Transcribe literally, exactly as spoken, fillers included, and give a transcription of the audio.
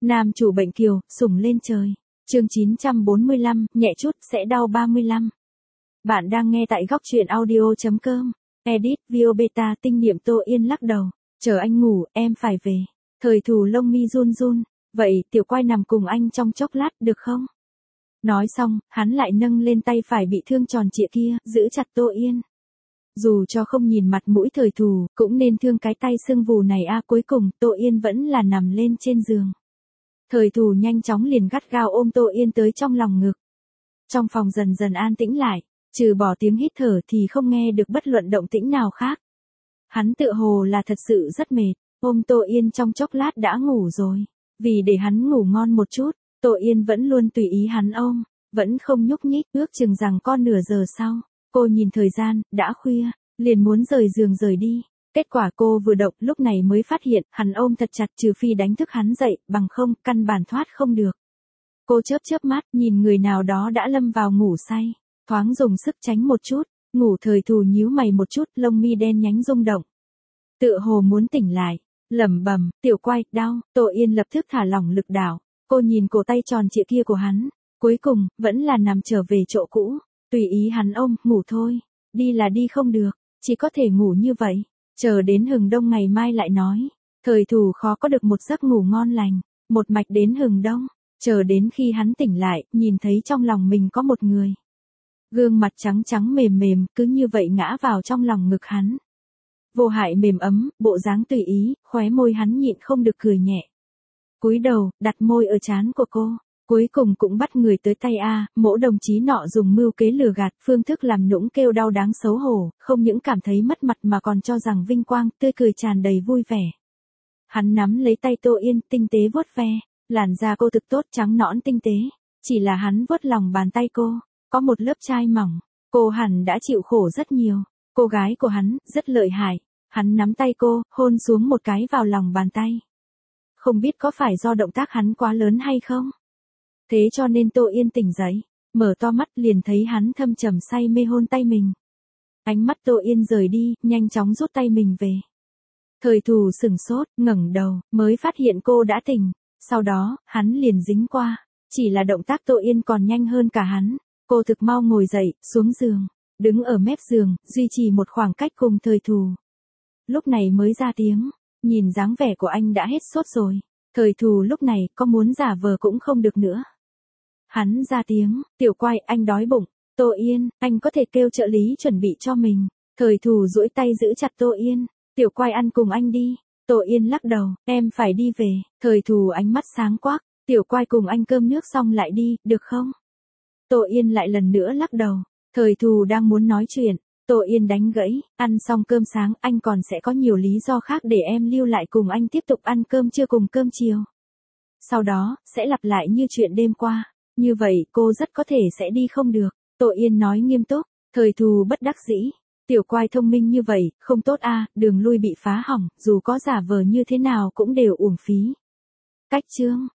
Nam chủ bệnh kiều, sủng lên trời. Chương chín trăm bốn mươi lăm, nhẹ chút sẽ đau ba mươi lăm. Bạn đang nghe tại góc truyện audio chấm com. Edit, Vio Beta, tinh niệm Tô Yên lắc đầu. Chờ anh ngủ, em phải về. Thời thù lông mi run run. Vậy, tiểu quai nằm cùng anh trong chốc lát, được không? Nói xong, hắn lại nâng lên tay phải bị thương tròn trịa kia, giữ chặt Tô Yên. Dù cho không nhìn mặt mũi thời thù, cũng nên thương cái tay sưng vù này a. Cuối cùng, Tô Yên vẫn là nằm lên trên giường. Thời thù nhanh chóng liền gắt gao ôm Tô Yên tới trong lòng ngực. Trong phòng dần dần an tĩnh lại, trừ bỏ tiếng hít thở thì không nghe được bất luận động tĩnh nào khác. Hắn tựa hồ là thật sự rất mệt, ôm Tô Yên trong chốc lát đã ngủ rồi. Vì để hắn ngủ ngon một chút, Tô Yên vẫn luôn tùy ý hắn ôm, vẫn không nhúc nhích, ước chừng rằng con nửa giờ sau. Cô nhìn thời gian, đã khuya, liền muốn rời giường rời đi. Kết quả cô vừa động lúc này mới phát hiện, hắn ôm thật chặt trừ phi đánh thức hắn dậy, bằng không, căn bản thoát không được. Cô chớp chớp mắt, nhìn người nào đó đã lâm vào ngủ say, thoáng dùng sức tránh một chút, ngủ thời thù nhíu mày một chút, lông mi đen nhánh rung động. Tựa hồ muốn tỉnh lại, lẩm bẩm, tiểu quai, đau, Tô Yên lập tức thả lỏng lực đảo, cô nhìn cổ tay tròn trịa kia của hắn, cuối cùng, vẫn là nằm trở về chỗ cũ, tùy ý hắn ôm, ngủ thôi, đi là đi không được, chỉ có thể ngủ như vậy. Chờ đến hừng đông ngày mai lại nói. Thời thù khó có được một giấc ngủ ngon lành. Một mạch đến hừng đông. Chờ đến khi hắn tỉnh lại, nhìn thấy trong lòng mình có một người. Gương mặt trắng trắng mềm mềm, cứ như vậy ngã vào trong lòng ngực hắn. Vô hại mềm ấm, bộ dáng tùy ý, khóe môi hắn nhịn không được cười nhẹ. Cúi đầu, đặt môi ở trán của cô. Cuối cùng cũng bắt người tới tay a, mỗ đồng chí nọ dùng mưu kế lừa gạt, phương thức làm nũng kêu đau đáng xấu hổ, không những cảm thấy mất mặt mà còn cho rằng vinh quang, tươi cười tràn đầy vui vẻ. Hắn nắm lấy tay Tô Yên, tinh tế vuốt ve, làn da cô thực tốt trắng nõn tinh tế, chỉ là hắn vuốt lòng bàn tay cô, có một lớp chai mỏng, cô hẳn đã chịu khổ rất nhiều, cô gái của hắn, rất lợi hại, hắn nắm tay cô, hôn xuống một cái vào lòng bàn tay. Không biết có phải do động tác hắn quá lớn hay không? Thế cho nên Tô Yên tỉnh dậy, mở to mắt liền thấy hắn thâm trầm say mê hôn tay mình. Ánh mắt Tô Yên rời đi, nhanh chóng rút tay mình về. Thời thù sửng sốt, ngẩng đầu, mới phát hiện cô đã tỉnh. Sau đó, hắn liền dính qua. Chỉ là động tác Tô Yên còn nhanh hơn cả hắn. Cô thực mau ngồi dậy, xuống giường, đứng ở mép giường, duy trì một khoảng cách cùng thời thù. Lúc này mới ra tiếng, nhìn dáng vẻ của anh đã hết sốt rồi. Thời thù lúc này có muốn giả vờ cũng không được nữa. Hắn ra tiếng, tiểu quai, anh đói bụng. Tô Yên, anh có thể kêu trợ lý chuẩn bị cho mình. Thời thù duỗi tay giữ chặt Tô Yên. Tiểu quai ăn cùng anh đi. Tô Yên lắc đầu, em phải đi về. Thời thù ánh mắt sáng quắc. Tiểu quai cùng anh cơm nước xong lại đi, được không? Tô Yên lại lần nữa lắc đầu. Thời thù đang muốn nói chuyện. Tô Yên đánh gãy, ăn xong cơm sáng anh còn sẽ có nhiều lý do khác để em lưu lại cùng anh tiếp tục ăn cơm trưa cùng cơm chiều. Sau đó, sẽ lặp lại như chuyện đêm qua. Như vậy, cô rất có thể sẽ đi không được. Tô Yên nói nghiêm túc, thời thù bất đắc dĩ. Tiểu quai thông minh như vậy, không tốt a, đường lui bị phá hỏng, dù có giả vờ như thế nào cũng đều uổng phí. Cách chương.